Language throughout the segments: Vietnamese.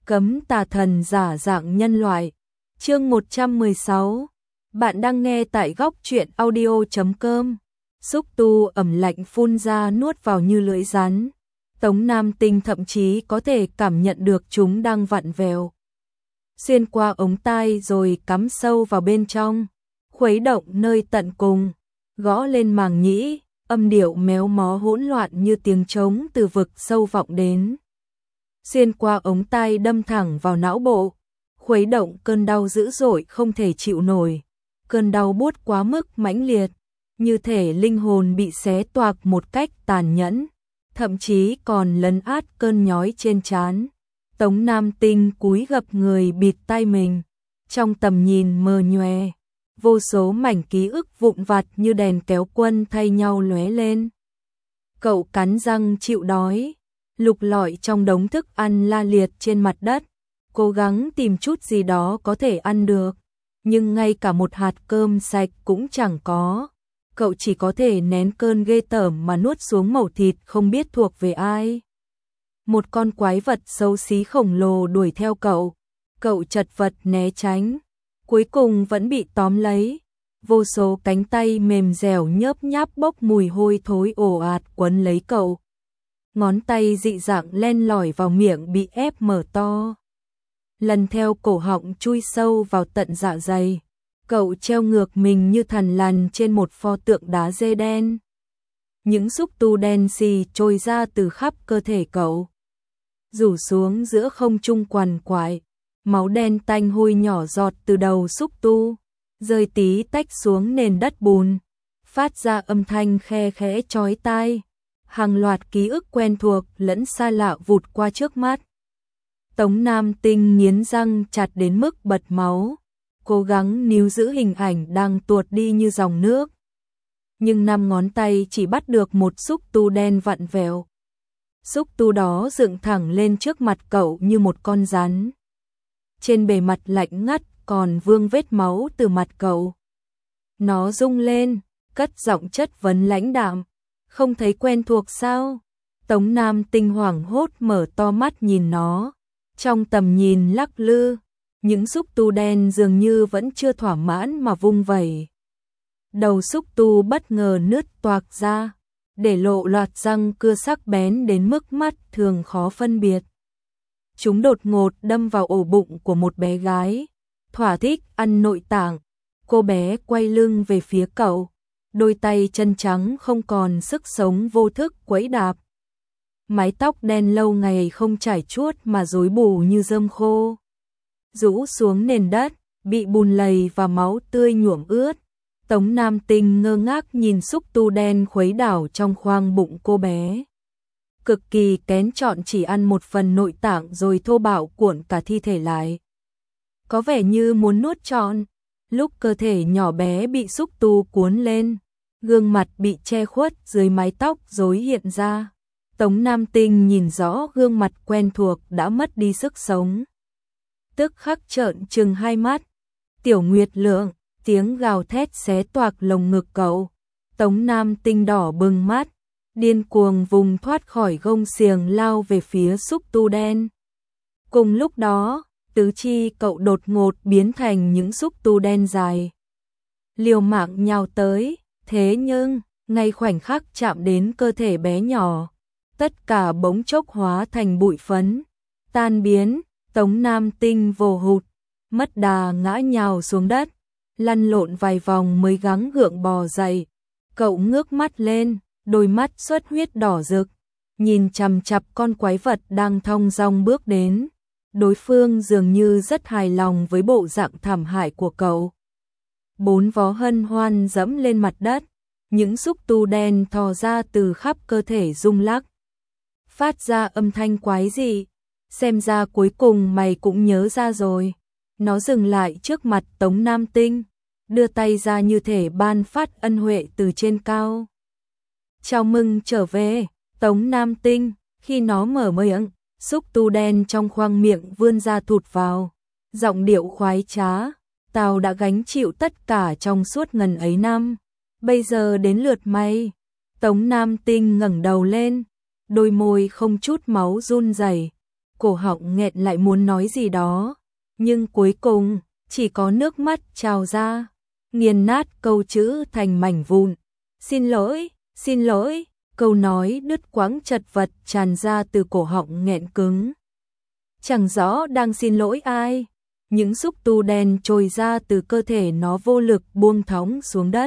Cấm tà thần giả dạng nhân loại. Chương 116. Bạn đang nghe tại góc truyện audio.com. Xúc tu ẩm lạnh phun ra nuốt vào như lưỡi rắn. Tống Nam Tinh thậm chí có thể cảm nhận được chúng đang vặn vẹo xuyên qua ống tai rồi cắm sâu vào bên trong, khuấy động nơi tận cùng, gõ lên màng nhĩ, âm điệu méo mó hỗn loạn như tiếng trống từ vực sâu vọng đến. Xuyên qua ống tai đâm thẳng vào não bộ, khuấy động cơn đau dữ dội không thể chịu nổi. Cơn đau buốt quá mức mãnh liệt, như thể linh hồn bị xé toạc một cách tàn nhẫn, thậm chí còn lấn át cơn nhói trên trán. Tống Nam Tinh cúi gập người bịt tai mình, trong tầm nhìn mờ nhòe, vô số mảnh ký ức vụn vặt như đèn kéo quân thay nhau lóe lên. Cậu cắn răng chịu đói, lục lọi trong đống thức ăn la liệt trên mặt đất, cố gắng tìm chút gì đó có thể ăn được, nhưng ngay cả một hạt cơm sạch cũng chẳng có. Cậu chỉ có thể nén cơn ghê tởm mà nuốt xuống mẩu thịt không biết thuộc về ai. Một con quái vật xấu xí khổng lồ đuổi theo cậu, cậu chật vật né tránh, cuối cùng vẫn bị tóm lấy. Vô số cánh tay mềm dẻo nhớp nháp bốc mùi hôi thối ồ ạt quấn lấy cậu. Ngón tay dị dạng len lỏi vào miệng bị ép mở to, lần theo cổ họng chui sâu vào tận dạ dày. Cậu treo ngược mình như thằn lằn trên một pho tượng đá dê đen. Những xúc tu đen xì trôi ra từ khắp cơ thể cậu, rủ xuống giữa không trung quằn quại. Máu đen tanh hôi nhỏ giọt từ đầu xúc tu, rơi tí tách xuống nền đất bùn, phát ra âm thanh khe khẽ chói tai. Hàng loạt ký ức quen thuộc lẫn xa lạ vụt qua trước mắt. Tống Nam Tinh nghiến răng chặt đến mức bật máu, cố gắng níu giữ hình ảnh đang tuột đi như dòng nước. Nhưng 5 ngón tay chỉ bắt được một xúc tu đen vặn vẹo. Xúc tu đó dựng thẳng lên trước mặt cậu như một con rắn. Trên bề mặt lạnh ngắt còn vương vết máu từ mặt cậu. Nó rung lên, cất giọng chất vấn lãnh đạm. Không thấy quen thuộc sao? Tống Nam Tinh hoảng hốt mở to mắt nhìn nó. Trong tầm nhìn lắc lư, những xúc tu đen dường như vẫn chưa thỏa mãn mà vung vẩy. Đầu xúc tu bất ngờ nứt toạc ra, để lộ loạt răng cưa sắc bén đến mức mắt thường khó phân biệt. Chúng đột ngột đâm vào ổ bụng của một bé gái, thỏa thích ăn nội tạng. Cô bé quay lưng về phía cậu, đôi tay chân trắng không còn sức sống vô thức quẫy đạp. Mái tóc đen lâu ngày không chải chuốt mà rối bù như rơm khô, rũ xuống nền đất, bị bùn lầy và máu tươi nhuộm ướt. Tống Nam Tinh ngơ ngác nhìn xúc tu đen khuấy đảo trong khoang bụng cô bé. Cực kỳ kén chọn chỉ ăn một phần nội tạng rồi thô bạo cuộn cả thi thể lại. Có vẻ như muốn nuốt trọn. Lúc cơ thể nhỏ bé bị xúc tu cuốn lên, gương mặt bị che khuất dưới mái tóc rối hiện ra. Tống Nam Tinh nhìn rõ gương mặt quen thuộc đã mất đi sức sống. Tức khắc trợn trừng hai mắt. Tiểu Nguyệt Lượng, tiếng gào thét xé toạc lồng ngực cậu. Tống Nam Tinh đỏ bừng mắt, điên cuồng vùng thoát khỏi gông xiềng lao về phía xúc tu đen. Cùng lúc đó, tứ chi cậu đột ngột biến thành những xúc tu đen dài, liều mạng nhào tới. Thế nhưng, ngay khoảnh khắc chạm đến cơ thể bé nhỏ, tất cả bỗng chốc hóa thành bụi phấn, tan biến. Tống Nam Tinh vồ hụt, mất đà ngã nhào xuống đất, lăn lộn vài vòng mới gắng gượng bò dậy. Cậu ngước mắt lên, đôi mắt xuất huyết đỏ rực, nhìn chằm chằm con quái vật đang thong dong bước đến. Đối phương dường như rất hài lòng với bộ dạng thảm hại của cậu. 4 vó hân hoan dẫm lên mặt đất, những xúc tu đen thò ra từ khắp cơ thể rung lắc, phát ra âm thanh quái dị. Xem ra cuối cùng mày cũng nhớ ra rồi. Nó dừng lại trước mặt Tống Nam Tinh, đưa tay ra như thể ban phát ân huệ từ trên cao. Chào mừng trở về, Tống Nam Tinh. Khi nó mở miệng, xúc tu đen trong khoang miệng vươn ra thụt vào, giọng điệu khoái trá. Tao đã gánh chịu tất cả trong suốt ngần ấy năm, bây giờ đến lượt mày. Tống Nam Tinh ngẩng đầu lên, đôi môi không chút máu run rẩy. cổ họng nghẹn lại muốn nói gì đó, nhưng cuối cùng chỉ có nước mắt trào ra, nghiền nát câu chữ thành mảnh vụn. Xin lỗi, câu nói đứt quãng chật vật tràn ra từ cổ họng nghẹn cứng. Chẳng rõ đang xin lỗi ai, những xúc tu đen trồi ra từ cơ thể nó vô lực buông thõng xuống đất.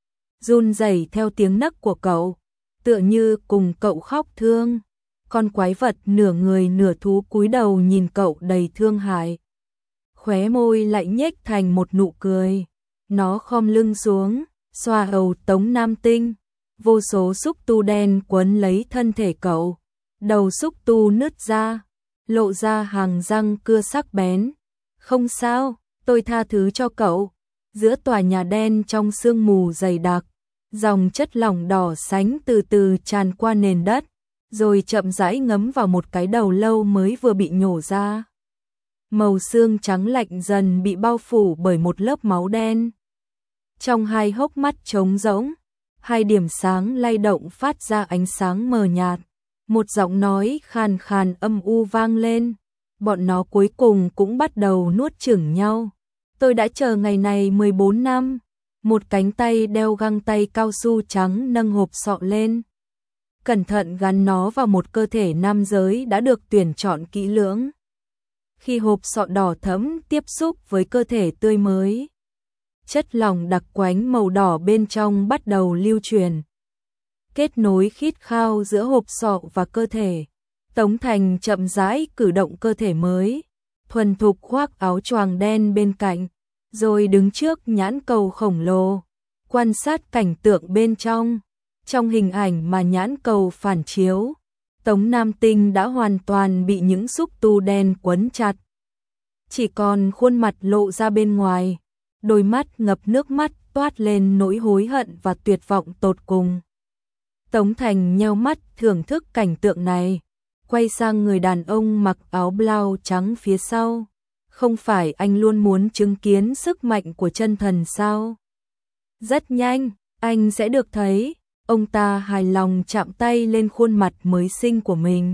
Run rẩy theo tiếng nấc của cậu, tựa như cùng cậu khóc thương. Con quái vật nửa người nửa thú cúi đầu nhìn cậu đầy thương hại. Khóe môi lại nhếch thành một nụ cười. Nó khom lưng xuống, xoa hầu Tống Nam Tinh. Vô số xúc tu đen quấn lấy thân thể cậu. Đầu xúc tu nứt ra, lộ ra hàng răng cưa sắc bén. Không sao, tôi tha thứ cho cậu. Giữa tòa nhà đen trong sương mù dày đặc, dòng chất lỏng đỏ sánh từ từ tràn qua nền đất, rồi chậm rãi ngấm vào một cái đầu lâu mới vừa bị nhổ ra. Màu xương trắng lạnh dần bị bao phủ bởi một lớp máu đen. Trong hai hốc mắt trống rỗng, hai điểm sáng lay động phát ra ánh sáng mờ nhạt. Một giọng nói khàn khàn âm u vang lên. Bọn nó cuối cùng cũng bắt đầu nuốt chửng nhau. Tôi đã chờ ngày này 14 năm. Một cánh tay đeo găng tay cao su trắng nâng hộp sọ lên, cẩn thận gắn nó vào một cơ thể nam giới đã được tuyển chọn kỹ lưỡng. Khi hộp sọ đỏ thẫm tiếp xúc với cơ thể tươi mới, chất lỏng đặc quánh màu đỏ bên trong bắt đầu lưu truyền, kết nối khít khao giữa hộp sọ và cơ thể. Tống Thành chậm rãi cử động cơ thể mới, thuần thục khoác áo choàng đen bên cạnh, rồi đứng trước nhãn cầu khổng lồ, quan sát cảnh tượng bên trong. Trong hình ảnh mà nhãn cầu phản chiếu, Tống Nam Tinh đã hoàn toàn bị những xúc tu đen quấn chặt. Chỉ còn khuôn mặt lộ ra bên ngoài, đôi mắt ngập nước mắt toát lên nỗi hối hận và tuyệt vọng tột cùng. Tống Thành nheo mắt thưởng thức cảnh tượng này, quay sang người đàn ông mặc áo blau trắng phía sau. Không phải anh luôn muốn chứng kiến sức mạnh của chân thần sao? Rất nhanh, anh sẽ được thấy. Ông ta hài lòng chạm tay lên khuôn mặt mới xinh của mình.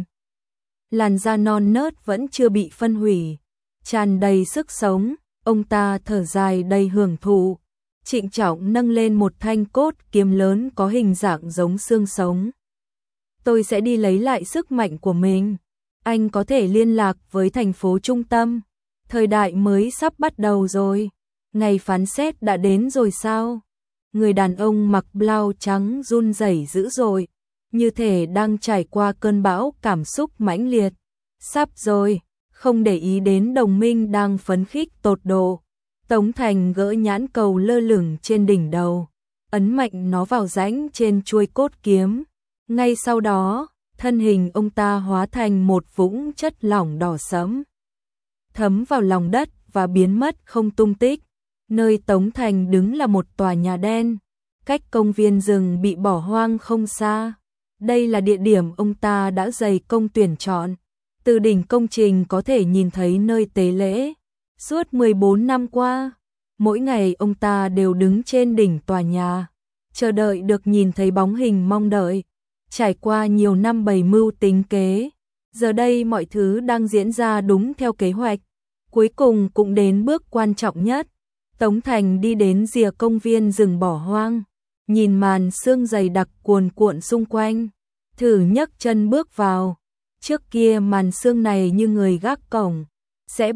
Làn da non nớt vẫn chưa bị phân hủy, tràn đầy sức sống. Ông ta thở dài đầy hưởng thụ, trịnh trọng nâng lên một thanh cốt kiếm lớn có hình dạng giống xương sống. Tôi sẽ đi lấy lại sức mạnh của mình. Anh có thể liên lạc với thành phố trung tâm. Thời đại mới sắp bắt đầu rồi. Ngày phán xét đã đến rồi sao? Người đàn ông mặc blau trắng run rẩy dữ dội, như thể đang trải qua cơn bão cảm xúc mãnh liệt. Sắp rồi, không để ý đến đồng minh đang phấn khích tột độ. Tống Thành gỡ nhãn cầu lơ lửng trên đỉnh đầu, ấn mạnh nó vào rãnh trên chuôi cốt kiếm. Ngay sau đó, thân hình ông ta hóa thành một vũng chất lỏng đỏ sẫm, thấm vào lòng đất và biến mất không tung tích. Nơi Tống Thành đứng là một tòa nhà đen, cách công viên rừng bị bỏ hoang không xa. Đây là địa điểm ông ta đã dày công tuyển chọn. Từ đỉnh công trình có thể nhìn thấy nơi tế lễ. Suốt 14 năm qua, mỗi ngày ông ta đều đứng trên đỉnh tòa nhà, chờ đợi được nhìn thấy bóng hình mong đợi. Trải qua nhiều năm bày mưu tính kế, giờ đây mọi thứ đang diễn ra đúng theo kế hoạch. Cuối cùng cũng đến bước quan trọng nhất. Tống Thành đi đến rìa công viên rừng bỏ hoang, nhìn màn sương dày đặc cuồn cuộn xung quanh, thử nhấc chân bước vào. Trước kia màn sương này như người gác cổng, sẽ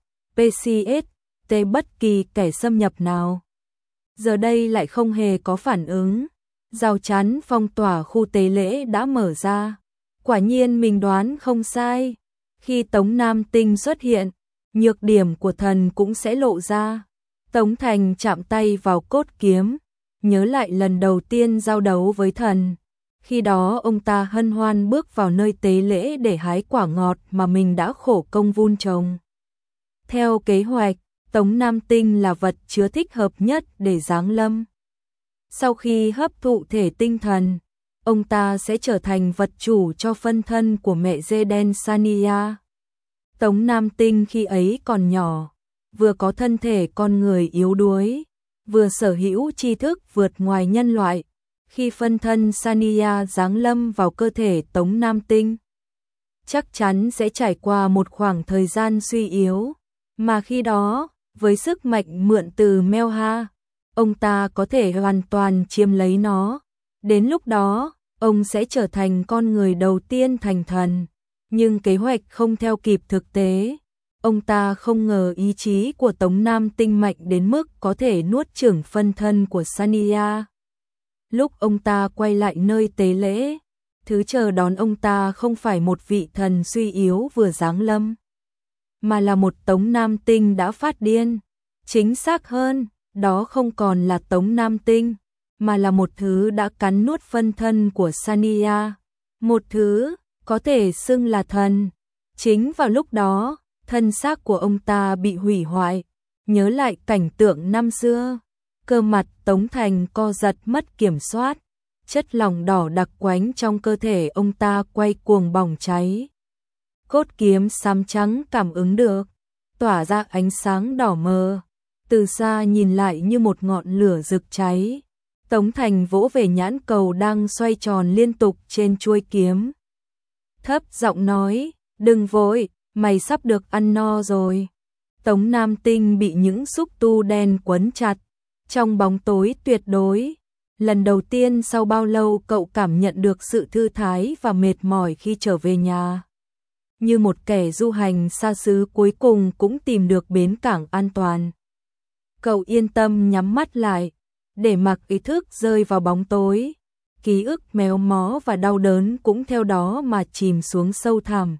PCS bất kỳ kẻ xâm nhập nào. Giờ đây lại không hề có phản ứng. Rào chắn phong tỏa khu tế lễ đã mở ra. Quả nhiên mình đoán không sai. Khi Tống Nam Tinh xuất hiện, nhược điểm của thần cũng sẽ lộ ra. Tống Thành chạm tay vào cốt kiếm, nhớ lại lần đầu tiên giao đấu với thần. Khi đó ông ta hân hoan bước vào nơi tế lễ để hái quả ngọt mà mình đã khổ công vun trồng. Theo kế hoạch, Tống Nam Tinh là vật chứa thích hợp nhất để giáng lâm. Sau khi hấp thụ thể tinh thần, ông ta sẽ trở thành vật chủ cho phân thân của mẹ Zeden Sania. Tống Nam Tinh khi ấy còn nhỏ, vừa có thân thể con người yếu đuối, vừa sở hữu tri thức vượt ngoài nhân loại. Khi phân thân Sania giáng lâm vào cơ thể Tống Nam Tinh, chắc chắn sẽ trải qua một khoảng thời gian suy yếu, mà khi đó, với sức mạnh mượn từ Melha, ông ta có thể hoàn toàn chiếm lấy nó. Đến lúc đó, ông sẽ trở thành con người đầu tiên thành thần. Nhưng kế hoạch không theo kịp thực tế. Ông ta không ngờ ý chí của Tống Nam Tinh mạnh đến mức có thể nuốt chửng phân thân của Sania. Lúc ông ta quay lại nơi tế lễ, thứ chờ đón ông ta không phải một vị thần suy yếu vừa giáng lâm, mà là một Tống Nam Tinh đã phát điên. Chính xác hơn, đó không còn là Tống Nam Tinh, mà là một thứ đã cắn nuốt phân thân của Sania. Một thứ có thể xưng là thần. Chính vào lúc đó, thân xác của ông ta bị hủy hoại. Nhớ lại cảnh tượng năm xưa, cơ mặt Tống Thành co giật mất kiểm soát. Chất lỏng đỏ đặc quánh trong cơ thể ông ta quay cuồng bỏng cháy. Cốt kiếm xám trắng cảm ứng được, tỏa ra ánh sáng đỏ mờ. Từ xa nhìn lại như một ngọn lửa rực cháy. Tống Thành vỗ về nhãn cầu đang xoay tròn liên tục trên chuôi kiếm. Thấp giọng nói, đừng vội, mày sắp được ăn no rồi. Tống Nam Tinh bị những xúc tu đen quấn chặt, trong bóng tối tuyệt đối. Lần đầu tiên sau bao lâu cậu cảm nhận được sự thư thái và mệt mỏi khi trở về nhà. Như một kẻ du hành xa xứ cuối cùng cũng tìm được bến cảng an toàn. Cậu yên tâm nhắm mắt lại, để mặc ý thức rơi vào bóng tối. Ký ức méo mó và đau đớn cũng theo đó mà chìm xuống sâu thẳm.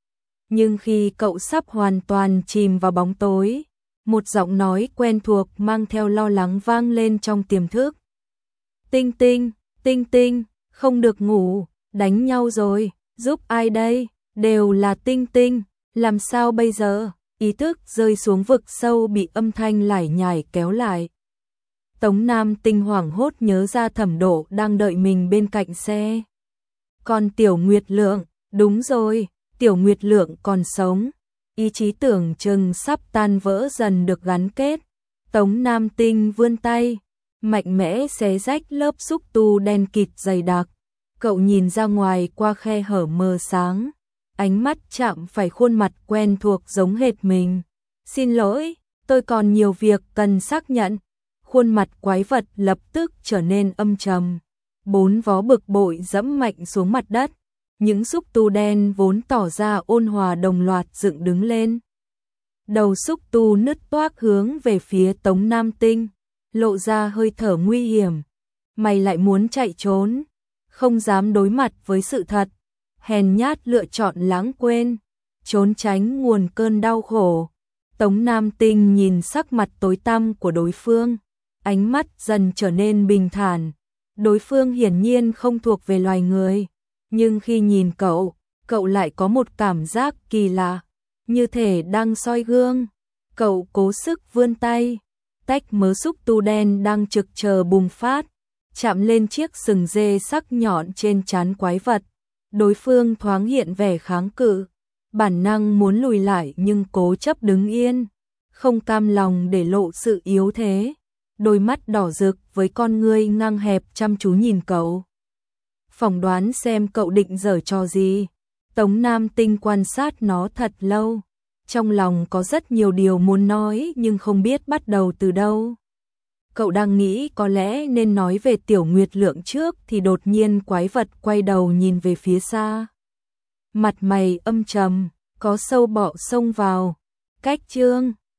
Nhưng khi cậu sắp hoàn toàn chìm vào bóng tối, một giọng nói quen thuộc mang theo lo lắng vang lên trong tiềm thức. Tinh Tinh, Tinh Tinh, không được ngủ, đánh nhau rồi, giúp ai đây? Đều là Tinh Tinh, làm sao bây giờ? Ý thức rơi xuống vực sâu bị âm thanh lải nhải kéo lại. Tống Nam Tinh hoảng hốt nhớ ra Thẩm Độ đang đợi mình bên cạnh xe. Còn Tiểu Nguyệt Lượng, đúng rồi, Tiểu Nguyệt Lượng còn sống. Ý chí tưởng chừng sắp tan vỡ dần được gắn kết. Tống Nam Tinh vươn tay, mạnh mẽ xé rách lớp xúc tu đen kịt dày đặc. Cậu nhìn ra ngoài qua khe hở mờ sáng. Ánh mắt chạm phải khuôn mặt quen thuộc giống hệt mình. Xin lỗi, tôi còn nhiều việc cần xác nhận. Khuôn mặt quái vật lập tức trở nên âm trầm. Bốn vó bực bội dẫm mạnh xuống mặt đất. Những xúc tu đen vốn tỏ ra ôn hòa đồng loạt dựng đứng lên. Đầu xúc tu nứt toác hướng về phía Tống Nam Tinh, lộ ra hơi thở nguy hiểm. Mày lại muốn chạy trốn, không dám đối mặt với sự thật. Hèn nhát lựa chọn lãng quên, trốn tránh nguồn cơn đau khổ. Tống Nam Tinh nhìn sắc mặt tối tăm của đối phương, ánh mắt dần trở nên bình thản. Đối phương hiển nhiên không thuộc về loài người, nhưng khi nhìn cậu lại có một cảm giác kỳ lạ, như thể đang soi gương. Cậu cố sức vươn tay, tách mớ xúc tu đen đang trực chờ bùng phát, chạm lên chiếc sừng dê sắc nhọn trên trán quái vật. Đối phương thoáng hiện vẻ kháng cự, bản năng muốn lùi lại nhưng cố chấp đứng yên, không cam lòng để lộ sự yếu thế. Đôi mắt đỏ rực với con ngươi ngang hẹp chăm chú nhìn cậu. Phỏng đoán xem cậu định giở trò gì. Tống Nam Tinh quan sát nó thật lâu. Trong lòng có rất nhiều điều muốn nói nhưng không biết bắt đầu từ đâu. Cậu đang nghĩ có lẽ nên nói về Tiểu Nguyệt Lượng trước thì đột nhiên quái vật quay đầu nhìn về phía xa. Mặt mày âm trầm, có sâu bọ xông vào. Cách chương